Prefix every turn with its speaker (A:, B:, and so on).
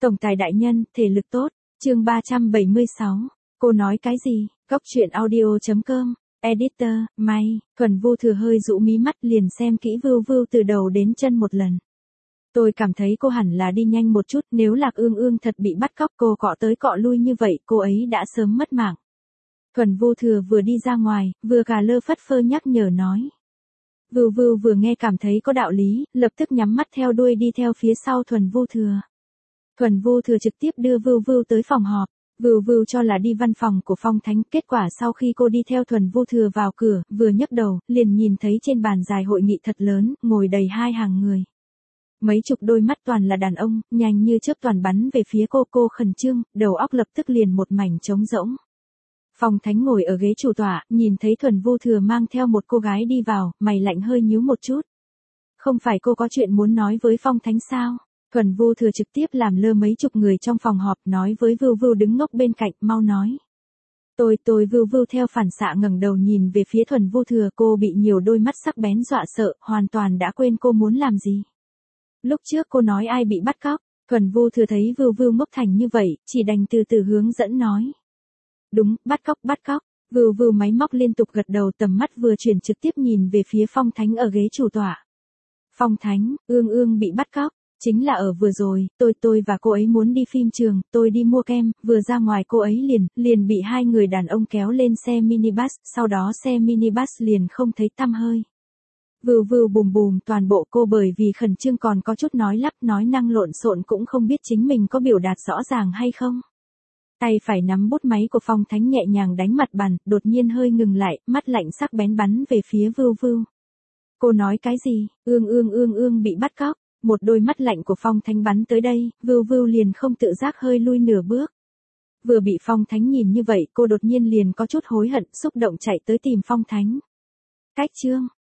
A: Tổng tài đại nhân, thể lực tốt. Chương 376. Cô nói cái gì? Góc truyện audio.com. Editor, May. Thuần Vu Thừa hơi dụ mí mắt liền xem kỹ Vưu Vưu từ đầu đến chân một lần. Tôi cảm thấy cô hẳn là đi nhanh một chút, nếu Lạc Ương Ương thật bị bắt cóc cô cọ tới cọ lui như vậy, cô ấy đã sớm mất mạng. Thuần Vu Thừa vừa đi ra ngoài, vừa cà lơ phất phơ nhắc nhở nói. Vưu Vưu vừa nghe cảm thấy có đạo lý, lập tức nhắm mắt theo đuôi đi theo phía sau Thuần Vu Thừa. Thuần Vu Thừa trực tiếp đưa Vưu Vưu tới phòng họp. Vưu Vưu cho là đi văn phòng của Phong Thánh, kết quả sau khi cô đi theo Thuần Vu Thừa vào cửa, vừa nhấc đầu, liền nhìn thấy trên bàn dài hội nghị thật lớn, ngồi đầy hai hàng người. Mấy chục đôi mắt toàn là đàn ông, nhanh như chớp toàn bắn về phía cô khẩn trương, đầu óc lập tức liền một mảnh trống rỗng. Phong Thánh ngồi ở ghế chủ tọa, nhìn thấy Thuần Vu Thừa mang theo một cô gái đi vào, mày lạnh hơi nhíu một chút. Không phải cô có chuyện muốn nói với Phong Thánh sao? Thuần Vu Thừa trực tiếp làm lơ mấy chục người trong phòng họp, nói với Vưu Vưu đứng ngốc bên cạnh, mau nói. Tôi Vưu Vưu theo phản xạ ngẩng đầu nhìn về phía Thuần Vu Thừa, cô bị nhiều đôi mắt sắc bén dọa sợ, hoàn toàn đã quên cô muốn làm gì. Lúc trước cô nói ai bị bắt cóc, Thuần Vu Thừa thấy Vưu Vưu ngốc thành như vậy, chỉ đành từ từ hướng dẫn nói. Đúng, bắt cóc. Vưu Vưu máy móc liên tục gật đầu, tầm mắt vừa chuyển trực tiếp nhìn về phía Phong Thánh ở ghế chủ tọa. Phong Thánh, Ương Ương bị bắt cóc. Chính là ở vừa rồi, tôi và cô ấy muốn đi phim trường, tôi đi mua kem, vừa ra ngoài cô ấy liền bị hai người đàn ông kéo lên xe minibus, sau đó xe minibus liền không thấy tăm hơi. Vưu Vưu bùm, toàn bộ cô bởi vì khẩn trương còn có chút nói lắp nói năng lộn xộn, cũng không biết chính mình có biểu đạt rõ ràng hay không. Tay phải nắm bút máy của Phong Thánh nhẹ nhàng đánh mặt bàn, đột nhiên hơi ngừng lại, mắt lạnh sắc bén bắn về phía Vưu Vưu. Cô nói cái gì? Ương bị bắt cóc. Một đôi mắt lạnh của Phong Thánh bắn tới đây, Vưu Vưu liền không tự giác hơi lui nửa bước. Vừa bị Phong Thánh nhìn như vậy, cô đột nhiên liền có chút hối hận, xúc động chạy tới tìm Phong Thánh. Cách chương.